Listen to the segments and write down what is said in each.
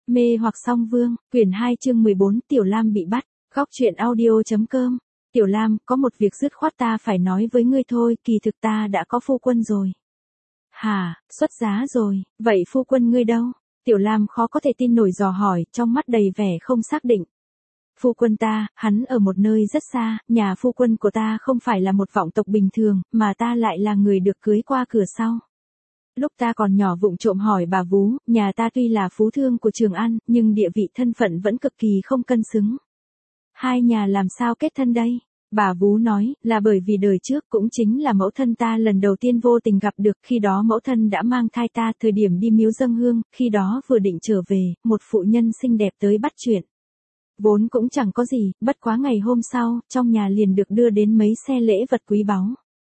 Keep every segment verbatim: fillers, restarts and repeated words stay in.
Mê hoặc song vương, quyển hai chương mười bốn Tiểu Lam bị bắt, góc truyện audio.com. Tiểu Lam, có một việc dứt khoát ta phải nói với ngươi thôi, kỳ thực ta đã có phu quân rồi. Hả, xuất giá rồi, vậy phu quân ngươi đâu? Tiểu Lam khó có thể tin nổi dò hỏi, trong mắt đầy vẻ không xác định. Phu quân ta, hắn ở một nơi rất xa, nhà phu quân của ta không phải là một vọng tộc bình thường, mà ta lại là người được cưới qua cửa sau. Lúc ta còn nhỏ vụng trộm hỏi bà vú, nhà ta tuy là phú thương của Trường An, nhưng địa vị thân phận vẫn cực kỳ không cân xứng. Hai nhà làm sao kết thân đây? Bà vú nói, là bởi vì đời trước cũng chính là mẫu thân ta lần đầu tiên vô tình gặp được, khi đó mẫu thân đã mang thai ta, thời điểm đi miếu dâng hương, khi đó vừa định trở về, một phụ nhân xinh đẹp tới bắt chuyện. Vốn cũng chẳng có gì, bất quá ngày hôm sau, trong nhà liền được đưa đến mấy xe lễ vật quý báu.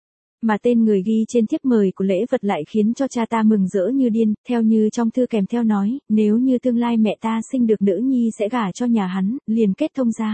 Mà tên người ghi trên thiếp mời của lễ vật lại khiến cho cha ta mừng rỡ như điên, theo như trong thư kèm theo nói, nếu như tương lai mẹ ta sinh được nữ nhi sẽ gả cho nhà hắn, liền kết thông gia.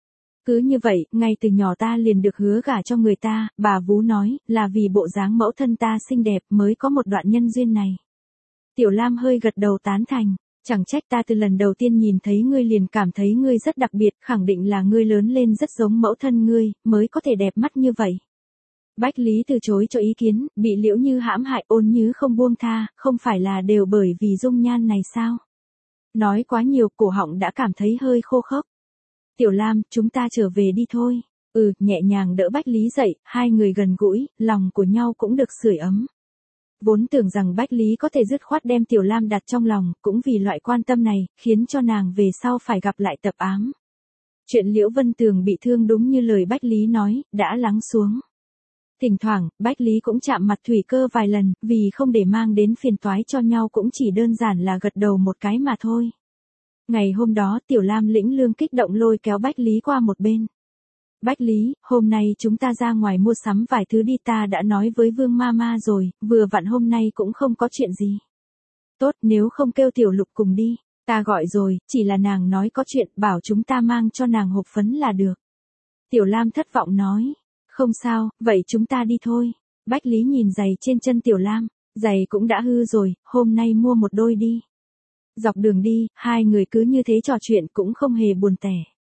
Cứ như vậy, ngay từ nhỏ ta liền được hứa gả cho người ta, bà vú nói, là vì bộ dáng mẫu thân ta xinh đẹp mới có một đoạn nhân duyên này. Tiểu Lam hơi gật đầu tán thành, chẳng trách ta từ lần đầu tiên nhìn thấy ngươi liền cảm thấy ngươi rất đặc biệt, khẳng định là ngươi lớn lên rất giống mẫu thân ngươi, mới có thể đẹp mắt như vậy. Bách Lý từ chối cho ý kiến, bị Liễu Như hãm hại, Ôn Như không buông tha, không phải là đều bởi vì dung nhan này sao? Nói quá nhiều, cổ họng đã cảm thấy hơi khô khốc. Tiểu Lam, chúng ta trở về đi thôi. Ừ, nhẹ nhàng đỡ Bách Lý dậy, hai người gần gũi, lòng của nhau cũng được sưởi ấm. Vốn tưởng rằng Bách Lý có thể dứt khoát đem Tiểu Lam đặt trong lòng, cũng vì loại quan tâm này, khiến cho nàng về sau phải gặp lại tập ám. Chuyện Liễu Vân Tường bị thương đúng như lời Bách Lý nói, đã lắng xuống. Thỉnh thoảng, Bách Lý cũng chạm mặt Thủy Cơ vài lần, vì không để mang đến phiền toái cho nhau cũng chỉ đơn giản là gật đầu một cái mà thôi. Ngày hôm đó Tiểu Lam lĩnh lương kích động lôi kéo Bách Lý qua một bên. Bách Lý, hôm nay chúng ta ra ngoài mua sắm vài thứ đi, ta đã nói với Vương Mama rồi, vừa vặn hôm nay cũng không có chuyện gì. Tốt, nếu không kêu Tiểu Lục cùng đi, ta gọi rồi, chỉ là nàng nói có chuyện, bảo chúng ta mang cho nàng hộp phấn là được. Tiểu Lam thất vọng nói. Không sao, vậy chúng ta đi thôi. Bách Lý nhìn giày trên chân Tiểu Lam, giày cũng đã hư rồi, hôm nay mua một đôi đi. Dọc đường đi, hai người cứ như thế trò chuyện cũng không hề buồn tẻ.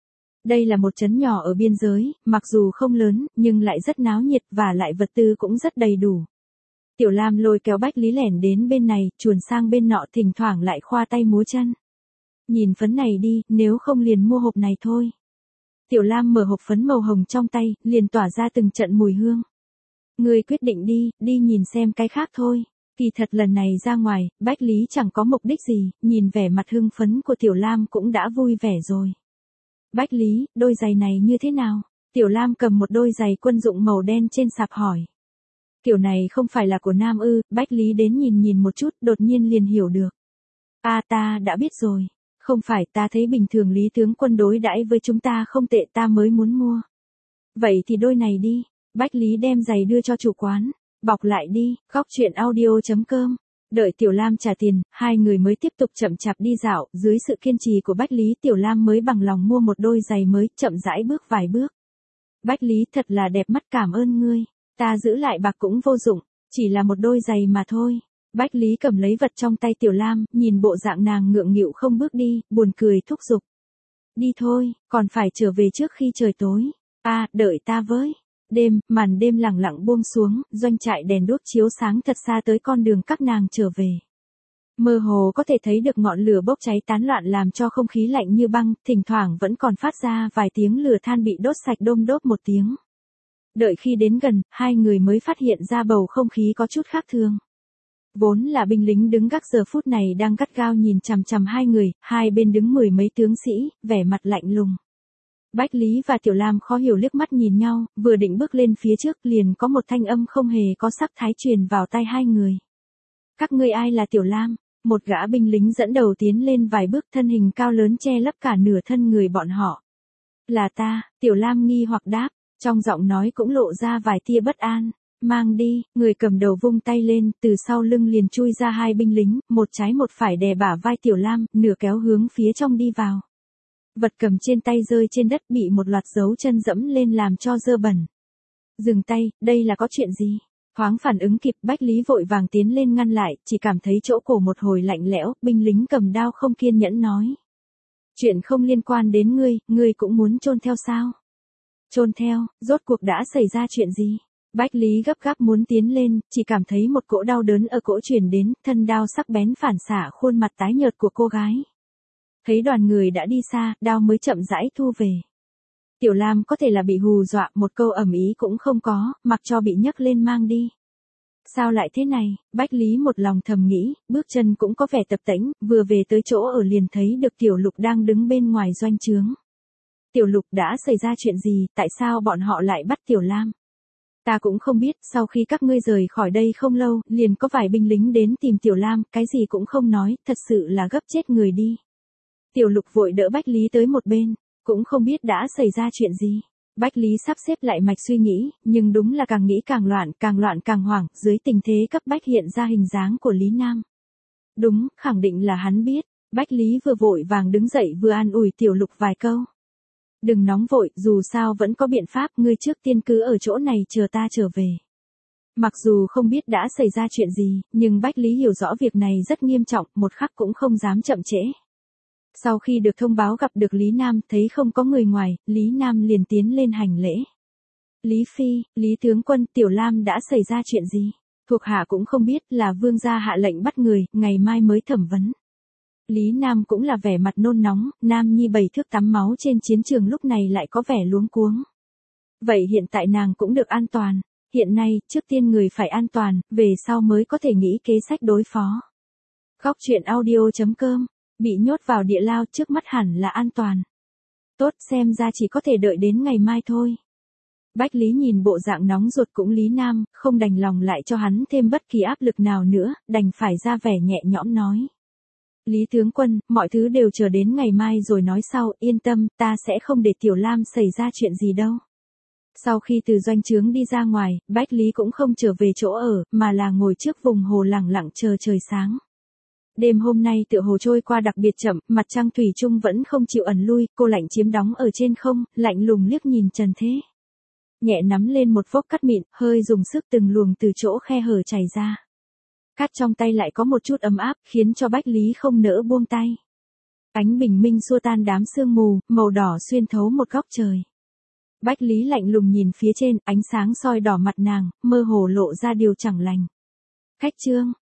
Đây là một trấn nhỏ ở biên giới, mặc dù không lớn, nhưng lại rất náo nhiệt và lại vật tư cũng rất đầy đủ. Tiểu Lam lôi kéo Bách Lý lẻn đến bên này, chuồn sang bên nọ, thỉnh thoảng lại khoa tay múa chân. Nhìn phấn này đi, nếu không liền mua hộp này thôi. Tiểu Lam mở hộp phấn màu hồng trong tay, liền tỏa ra từng trận mùi hương. Ngươi quyết định đi, đi nhìn xem cái khác thôi. Kỳ thật lần này ra ngoài, Bách Lý chẳng có mục đích gì, nhìn vẻ mặt hưng phấn của Tiểu Lam cũng đã vui vẻ rồi. Bách Lý, đôi giày này như thế nào? Tiểu Lam cầm một đôi giày quân dụng màu đen trên sạp hỏi. Kiểu này không phải là của nam ư? Bách Lý đến nhìn nhìn một chút, đột nhiên liền hiểu được. À, ta đã biết rồi. Không phải, ta thấy bình thường Lý tướng quân đối đãi với chúng ta không tệ, ta mới muốn mua. Vậy thì đôi này đi. Bách Lý đem giày đưa cho chủ quán. Bọc lại đi, góc truyện audio.com. Đợi Tiểu Lam trả tiền, hai người mới tiếp tục chậm chạp đi dạo, dưới sự kiên trì của Bách Lý Tiểu Lam mới bằng lòng mua một đôi giày mới, chậm rãi bước vài bước. Bách Lý thật là đẹp mắt, cảm ơn ngươi. Ta giữ lại bạc cũng vô dụng, chỉ là một đôi giày mà thôi. Bách Lý cầm lấy vật trong tay Tiểu Lam, nhìn bộ dạng nàng ngượng nghịu không bước đi, buồn cười thúc giục. Đi thôi, còn phải trở về trước khi trời tối. À, đợi ta với. Đêm, màn đêm lặng lặng buông xuống, doanh trại đèn đuốc chiếu sáng thật xa tới con đường các nàng trở về. Mơ hồ có thể thấy được ngọn lửa bốc cháy tán loạn làm cho không khí lạnh như băng, thỉnh thoảng vẫn còn phát ra vài tiếng lửa than bị đốt sạch đôm đốp một tiếng. Đợi khi đến gần, hai người mới phát hiện ra bầu không khí có chút khác thường. Vốn là binh lính đứng gác giờ phút này đang gắt gao nhìn chằm chằm hai người, hai bên đứng mười mấy tướng sĩ, vẻ mặt lạnh lùng. Bách Lý và Tiểu Lam khó hiểu liếc mắt nhìn nhau, vừa định bước lên phía trước liền có một thanh âm không hề có sắc thái truyền vào tai hai người. Các ngươi ai là Tiểu Lam? Một gã binh lính dẫn đầu tiến lên vài bước, thân hình cao lớn che lấp cả nửa thân người bọn họ. Là ta, Tiểu Lam nghi hoặc đáp, trong giọng nói cũng lộ ra vài tia bất an. Mang đi, người cầm đầu vung tay lên, từ sau lưng liền chui ra hai binh lính, một trái một phải đè bả vai Tiểu Lam, nửa kéo hướng phía trong đi vào. Vật cầm trên tay rơi trên đất, bị một loạt dấu chân dẫm lên làm cho dơ bẩn. Dừng tay, đây là có chuyện gì? Thoáng phản ứng kịp, Bách Lý vội vàng tiến lên ngăn lại, chỉ cảm thấy chỗ cổ một hồi lạnh lẽo, binh lính cầm đao không kiên nhẫn nói. Chuyện không liên quan đến ngươi, ngươi cũng muốn chôn theo sao? Chôn theo, rốt cuộc đã xảy ra chuyện gì? Bách Lý gấp gáp muốn tiến lên, chỉ cảm thấy một cỗ đau đớn ở cổ truyền đến, thân đao sắc bén phản xạ khuôn mặt tái nhợt của cô gái. Thấy đoàn người đã đi xa, đao mới chậm rãi thu về. Tiểu Lam có thể là bị hù dọa, một câu ầm ý cũng không có, mặc cho bị nhấc lên mang đi. Sao lại thế này, Bách Lý một lòng thầm nghĩ, bước chân cũng có vẻ tập tễnh, vừa về tới chỗ ở liền thấy được Tiểu Lục đang đứng bên ngoài doanh trướng. Tiểu Lục, đã xảy ra chuyện gì, tại sao bọn họ lại bắt Tiểu Lam? Ta cũng không biết, sau khi các ngươi rời khỏi đây không lâu, liền có vài binh lính đến tìm Tiểu Lam, cái gì cũng không nói, thật sự là gấp chết người đi. Tiểu Lục vội đỡ Bách Lý tới một bên, cũng không biết đã xảy ra chuyện gì. Bách Lý sắp xếp lại mạch suy nghĩ, nhưng đúng là càng nghĩ càng loạn, càng loạn càng hoảng, dưới tình thế cấp bách hiện ra hình dáng của Lý Nam. Đúng, khẳng định là hắn biết. Bách Lý vừa vội vàng đứng dậy vừa an ủi Tiểu Lục vài câu. Đừng nóng vội, dù sao vẫn có biện pháp, ngươi trước tiên cứ ở chỗ này chờ ta trở về. Mặc dù không biết đã xảy ra chuyện gì, nhưng Bách Lý hiểu rõ việc này rất nghiêm trọng, một khắc cũng không dám chậm trễ. Sau khi được thông báo gặp được Lý Nam, thấy không có người ngoài, Lý Nam liền tiến lên hành lễ. Lý Phi, Lý Tướng Quân, Tiểu Lam đã xảy ra chuyện gì? Thuộc hạ cũng không biết, là vương gia hạ lệnh bắt người, ngày mai mới thẩm vấn. Lý Nam cũng là vẻ mặt nôn nóng, Nam Nhi bảy thước tắm máu trên chiến trường lúc này lại có vẻ luống cuống. Vậy hiện tại nàng cũng được an toàn, hiện nay, trước tiên người phải an toàn, về sau mới có thể nghĩ kế sách đối phó. Góc truyện audio chấm com, bị nhốt vào địa lao trước mắt hẳn là an toàn. Tốt, xem ra chỉ có thể đợi đến ngày mai thôi. Bách Lý nhìn bộ dạng nóng ruột cũng Lý Nam, không đành lòng lại cho hắn thêm bất kỳ áp lực nào nữa, đành phải ra vẻ nhẹ nhõm nói. Lý Tướng Quân, mọi thứ đều chờ đến ngày mai rồi nói sau, yên tâm, ta sẽ không để Tiểu Lam xảy ra chuyện gì đâu. Sau khi từ doanh trướng đi ra ngoài, Bách Lý cũng không trở về chỗ ở, mà là ngồi trước vùng hồ lẳng lặng chờ trời sáng. Đêm hôm nay tựa hồ trôi qua đặc biệt chậm, mặt trăng thủy chung vẫn không chịu ẩn lui, cô lạnh chiếm đóng ở trên không, lạnh lùng liếc nhìn trần thế. Nhẹ nắm lên một vốc cát mịn, hơi dùng sức từng luồng từ chỗ khe hở chảy ra. Cát trong tay lại có một chút ấm áp, khiến cho Bách Lý không nỡ buông tay. Ánh bình minh xua tan đám sương mù, màu đỏ xuyên thấu một góc trời. Bách Lý lạnh lùng nhìn phía trên, ánh sáng soi đỏ mặt nàng, mơ hồ lộ ra điều chẳng lành. Khách Trương,